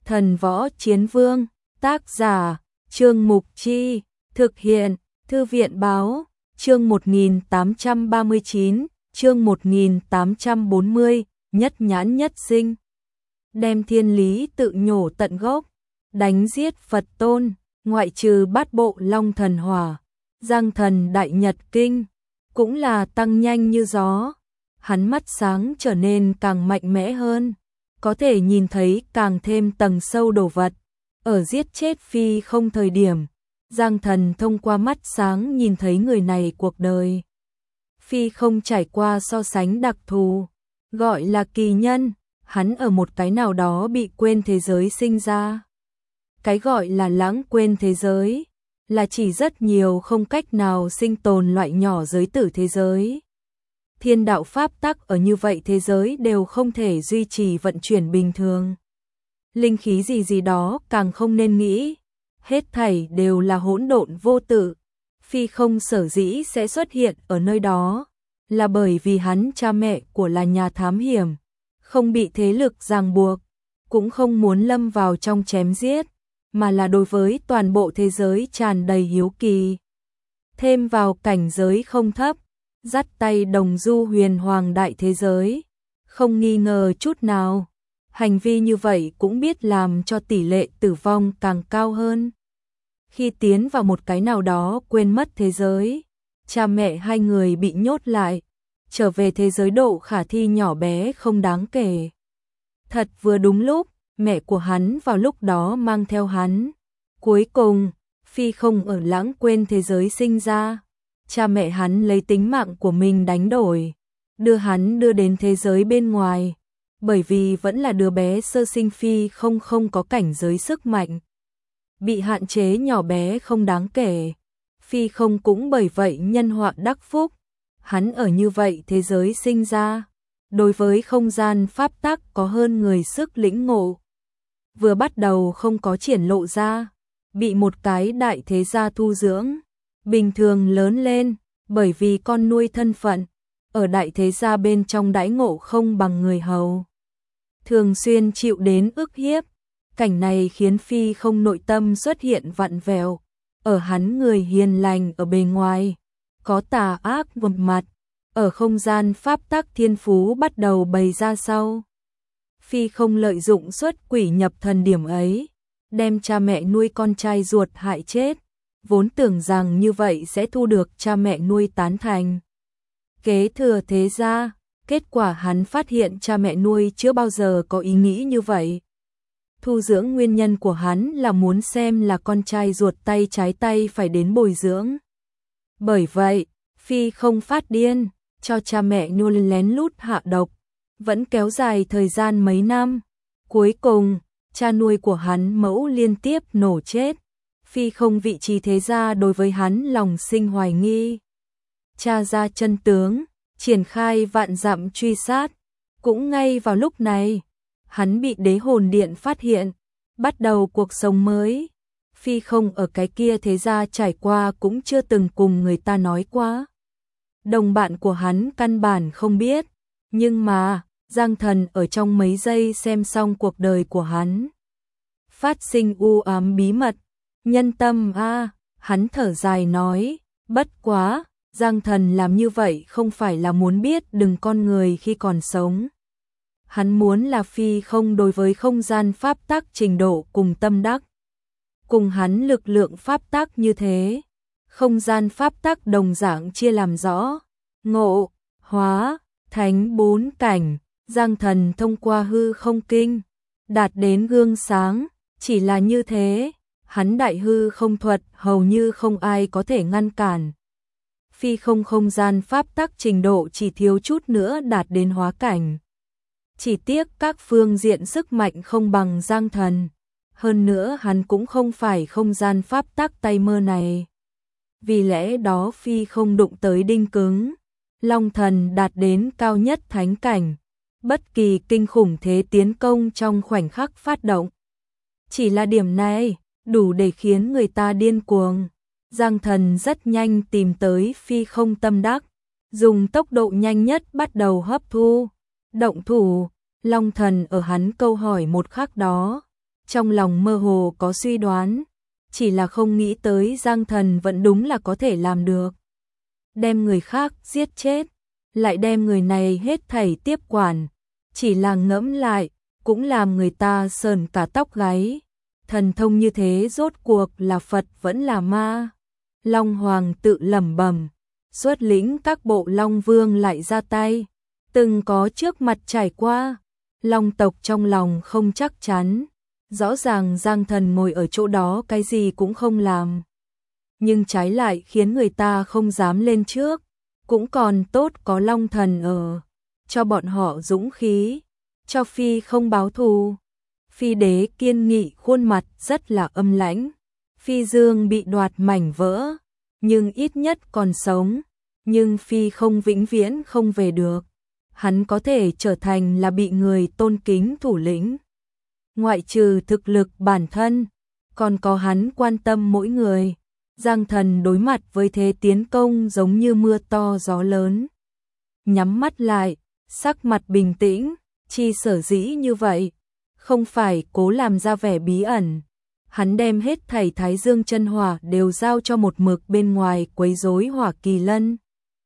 Thần Võ Chiến Vương, tác giả, Trương Mục Chi, thực hiện, Thư viện Báo, chương 1839, chương 1840, nhất nhãn nhất sinh. Đem thiên lý tự nhổ tận gốc, đánh giết Phật tôn, ngoại trừ bát bộ Long Thần Hỏa, Giang Thần Đại Nhật Kinh, cũng là tăng nhanh như gió. Hắn mắt sáng trở nên càng mạnh mẽ hơn, có thể nhìn thấy càng thêm tầng sâu đồ vật. Ở giết chết Phi Không thời điểm, Giang Thần thông qua mắt sáng nhìn thấy người này cuộc đời. Phi Không trải qua so sánh đặc thù, gọi là kỳ nhân, hắn ở một cái nào đó bị quên thế giới sinh ra. Cái gọi là lãng quên thế giới, là chỉ rất nhiều không cách nào sinh tồn loại nhỏ giới tử thế giới. Thiên đạo pháp tắc ở như vậy thế giới đều không thể duy trì vận chuyển bình thường. Linh khí gì đó càng không nên nghĩ, hết thảy đều là hỗn độn vô tự. Phi Không sở dĩ sẽ xuất hiện ở nơi đó, là bởi vì hắn cha mẹ của là nhà thám hiểm, không bị thế lực ràng buộc, cũng không muốn lâm vào trong chém giết, mà là đối với toàn bộ thế giới tràn đầy hiếu kỳ. Thêm vào cảnh giới không thấp, dắt tay đồng du huyền hoàng đại thế giới, không nghi ngờ chút nào. Hành vi như vậy cũng biết làm cho tỷ lệ tử vong càng cao hơn. Khi tiến vào một cái nào đó quên mất thế giới, cha mẹ hai người bị nhốt lại, trở về thế giới độ khả thi nhỏ bé không đáng kể. Thật vừa đúng lúc, mẹ của hắn vào lúc đó mang theo hắn. Cuối cùng, Phi Không ở lãng quên thế giới sinh ra. Cha mẹ hắn lấy tính mạng của mình đánh đổi, đưa hắn đưa đến thế giới bên ngoài. Bởi vì vẫn là đứa bé sơ sinh, Phi không có cảnh giới sức mạnh, bị hạn chế nhỏ bé không đáng kể. Phi Không cũng bởi vậy nhân họa đắc phúc. Hắn ở như vậy thế giới sinh ra, đối với không gian pháp tắc có hơn người sức lĩnh ngộ. Vừa bắt đầu không có triển lộ ra, bị một cái đại thế gia thu dưỡng, bình thường lớn lên, bởi vì con nuôi thân phận, ở đại thế gia bên trong đãi ngộ không bằng người hầu, thường xuyên chịu đến ức hiếp. Cảnh này khiến Phi Không nội tâm xuất hiện vặn vẹo, ở hắn người hiền lành ở bề ngoài, có tà ác một mặt, ở không gian pháp tắc thiên phú bắt đầu bày ra sau. Phi Không lợi dụng xuất quỷ nhập thần điểm ấy, đem cha mẹ nuôi con trai ruột hại chết, vốn tưởng rằng như vậy sẽ thu được cha mẹ nuôi tán thành, kế thừa thế gia. Kết quả hắn phát hiện cha mẹ nuôi chưa bao giờ có ý nghĩ như vậy. Thu dưỡng nguyên nhân của hắn là muốn xem là con trai ruột tay trái tay phải đến bồi dưỡng. Bởi vậy, Phi Không phát điên, cho cha mẹ nuôi lén lút hạ độc, vẫn kéo dài thời gian mấy năm. Cuối cùng, cha nuôi của hắn mẫu liên tiếp nổ chết. Phi Không vị trí thế gia đối với hắn lòng sinh hoài nghi. Tra ra chân tướng, triển khai vạn dặm truy sát. Cũng ngay vào lúc này, hắn bị đế hồn điện phát hiện, bắt đầu cuộc sống mới. Phi Không ở cái kia thế gia trải qua cũng chưa từng cùng người ta nói qua. Đồng bạn của hắn căn bản không biết, nhưng mà Giang Thần ở trong mấy giây xem xong cuộc đời của hắn, phát sinh u ám bí mật. Nhân tâm a, hắn thở dài nói, bất quá, Giang Thần làm như vậy không phải là muốn biết đừng con người khi còn sống. Hắn muốn là Phi Không đối với không gian pháp tắc trình độ cùng tâm đắc, cùng hắn lực lượng pháp tắc như thế. Không gian pháp tắc đồng dạng chia làm rõ, ngộ, hóa, thánh 4 cảnh. Giang Thần thông qua hư không kinh, đạt đến gương sáng, chỉ là như thế, hắn đại hư không thuật hầu như không ai có thể ngăn cản. Phi Không không gian pháp tắc trình độ chỉ thiếu chút nữa đạt đến hóa cảnh. Chỉ tiếc các phương diện sức mạnh không bằng Giang Thần, hơn nữa hắn cũng không phải không gian pháp tắc tay mơ này. Vì lẽ đó Phi Không đụng tới đinh cứng. Long Thần đạt đến cao nhất thánh cảnh, bất kỳ kinh khủng thế tiến công trong khoảnh khắc phát động. Chỉ là điểm này, đủ để khiến người ta điên cuồng. Giang Thần rất nhanh tìm tới Phi Không tâm đắc, dùng tốc độ nhanh nhất bắt đầu hấp thu, động thủ. Long Thần ở hắn câu hỏi một khắc đó, trong lòng mơ hồ có suy đoán, chỉ là không nghĩ tới Giang Thần vẫn đúng là có thể làm được. Đem người khác giết chết, lại đem người này hết thảy tiếp quản, chỉ là ngẫm lại, cũng làm người ta sờn cả tóc gáy. Thần thông như thế rốt cuộc là Phật vẫn là ma? Long Hoàng tự lẩm bẩm, xuất lĩnh các bộ Long Vương lại ra tay, từng có trước mặt trải qua. Long tộc trong lòng không chắc chắn, rõ ràng Giang Thần ngồi ở chỗ đó cái gì cũng không làm, nhưng trái lại khiến người ta không dám lên trước, cũng còn tốt có Long Thần ở, cho bọn họ dũng khí, cho Phi không báo thù. Phi đế kiên nghị khuôn mặt rất là âm lãnh, Phi Dương bị đoạt mảnh vỡ, nhưng ít nhất còn sống, nhưng Phi không vĩnh viễn không về được. Hắn có thể trở thành là bị người tôn kính thủ lĩnh. Ngoại trừ thực lực bản thân, còn có hắn quan tâm mỗi người. Giang Thần đối mặt với thế tiến công giống như mưa to gió lớn. Nhắm mắt lại, sắc mặt bình tĩnh, chi sở dĩ như vậy, không phải cố làm ra vẻ bí ẩn. Hắn đem hết thảy Thái Dương chân hỏa đều giao cho một mực bên ngoài quấy rối Hỏa Kỳ Lân.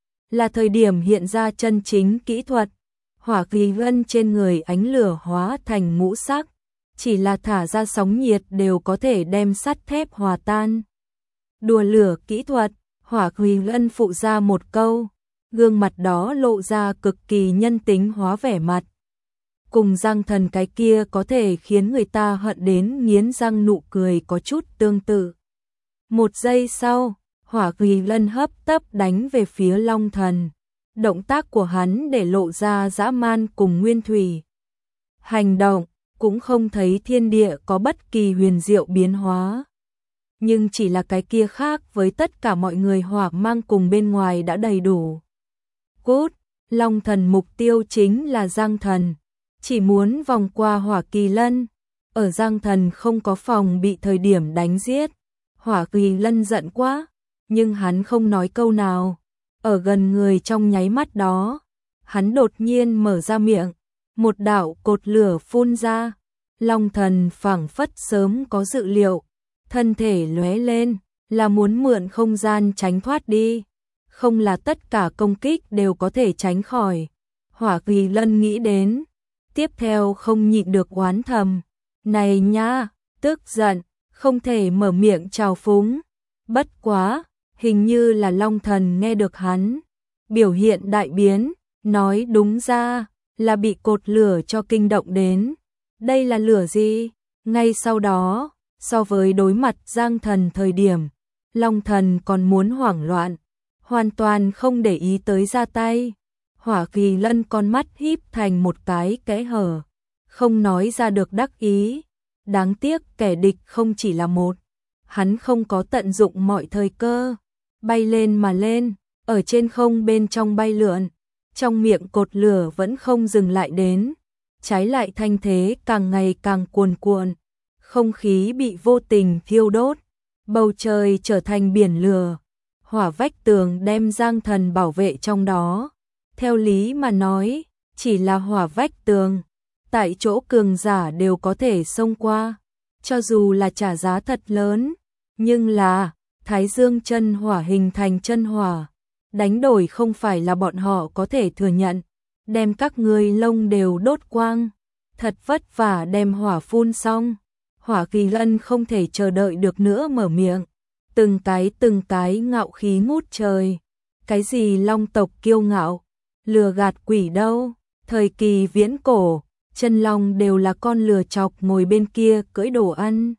Là thời điểm hiện ra chân chính kỹ thuật, Hỏa Kỳ Lân trên người ánh lửa hóa thành ngũ sắc, chỉ là thả ra sóng nhiệt đều có thể đem sắt thép hòa tan. Đùa lửa kỹ thuật, Hỏa Kỳ Lân phụ ra một câu, gương mặt đó lộ ra cực kỳ nhân tính hóa vẻ mặt. Cùng Giang Thần cái kia có thể khiến người ta hận đến nghiến răng nụ cười có chút tương tự. Một giây sau, Hỏa Kỳ Lân hấp tấp đánh về phía Long Thần. Động tác của hắn để lộ ra dã man cùng nguyên thủy. Hành động, cũng không thấy thiên địa có bất kỳ huyền diệu biến hóa. Nhưng chỉ là cái kia khác với tất cả mọi người hỏa mang cùng bên ngoài đã đầy đủ. Cút, Long Thần mục tiêu chính là Giang Thần. Chỉ muốn vòng qua Hỏa Kỳ Lân, ở Giang Thần không có phòng bị thời điểm đánh giết. Hỏa Kỳ Lân giận quá, nhưng hắn không nói câu nào. Ở gần người trong nháy mắt đó, hắn đột nhiên mở ra miệng, một đạo cột lửa phun ra. Long Thần phảng phất sớm có dự liệu, thân thể lóe lên, là muốn mượn không gian tránh thoát đi. Không là tất cả công kích đều có thể tránh khỏi. Hỏa Kỳ Lân nghĩ đến, tiếp theo không nhịn được oán thầm, này nha, tức giận, không thể mở miệng trào phúng. Bất quá, hình như là Long Thần nghe được hắn, biểu hiện đại biến, nói đúng ra là bị cột lửa cho kinh động đến. Đây là lửa gì? Ngay sau đó, so với đối mặt Giang Thần thời điểm, Long Thần còn muốn hoảng loạn, hoàn toàn không để ý tới ra tay. Hỏa Kỳ Lân con mắt híp thành một cái kẽ hở, không nói ra được đắc ý. Đáng tiếc kẻ địch không chỉ là một, hắn không có tận dụng mọi thời cơ, bay lên mà lên, ở trên không bên trong bay lượn, trong miệng cột lửa vẫn không dừng lại đến, trái lại thanh thế càng ngày càng cuồn cuộn, không khí bị vô tình thiêu đốt, bầu trời trở thành biển lửa, hỏa vách tường đem Giang Thần bảo vệ trong đó. Theo lý mà nói, chỉ là hỏa vách tường, tại chỗ cường giả đều có thể xông qua, cho dù là trả giá thật lớn, nhưng là Thái Dương chân hỏa hình thành chân hỏa, đánh đổi không phải là bọn họ có thể thừa nhận, đem các ngươi lông đều đốt quang, thật vất vả đem hỏa phun xong. Hỏa Kỳ Lân không thể chờ đợi được nữa mở miệng, từng cái ngạo khí ngút trời. Cái gì Long tộc kiêu ngạo, lừa gạt quỷ đâu, thời kỳ viễn cổ, chân long đều là con lừa chọc ngồi bên kia cưỡi đồ ăn.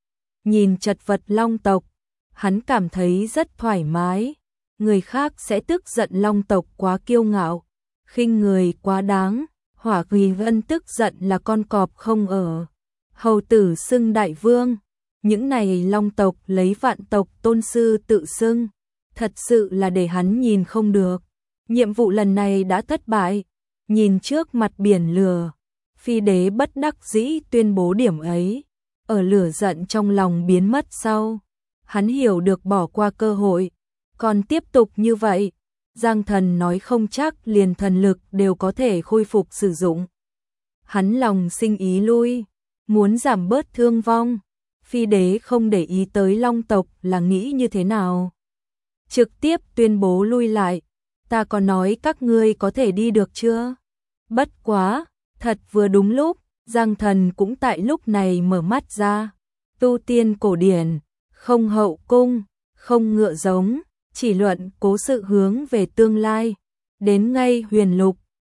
Nhìn chật vật Long tộc, hắn cảm thấy rất thoải mái, người khác sẽ tức giận Long tộc quá kiêu ngạo, khinh người quá đáng. Hỏa Kỳ Lân tức giận là con cọp không ở, hầu tử xưng đại vương, những này Long tộc lấy vạn tộc tôn sư tự xưng, thật sự là để hắn nhìn không được. Nhiệm vụ lần này đã thất bại, nhìn trước mặt biển lửa, Phi đế bất đắc dĩ tuyên bố điểm ấy, ở lửa giận trong lòng biến mất sau, hắn hiểu được bỏ qua cơ hội, còn tiếp tục như vậy, Giang Thần nói không chắc liền thần lực đều có thể khôi phục sử dụng. Hắn lòng sinh ý lui, muốn giảm bớt thương vong. Phi đế không để ý tới Long tộc là nghĩ như thế nào. Trực tiếp tuyên bố lui lại. Ta có nói các ngươi có thể đi được chưa? Bất quá, thật vừa đúng lúc, Giang Thần cũng tại lúc này mở mắt ra. Tu tiên cổ điển, không hậu cung, không ngựa giống, chỉ luận cố sự hướng về tương lai. Đến ngay huyền lục,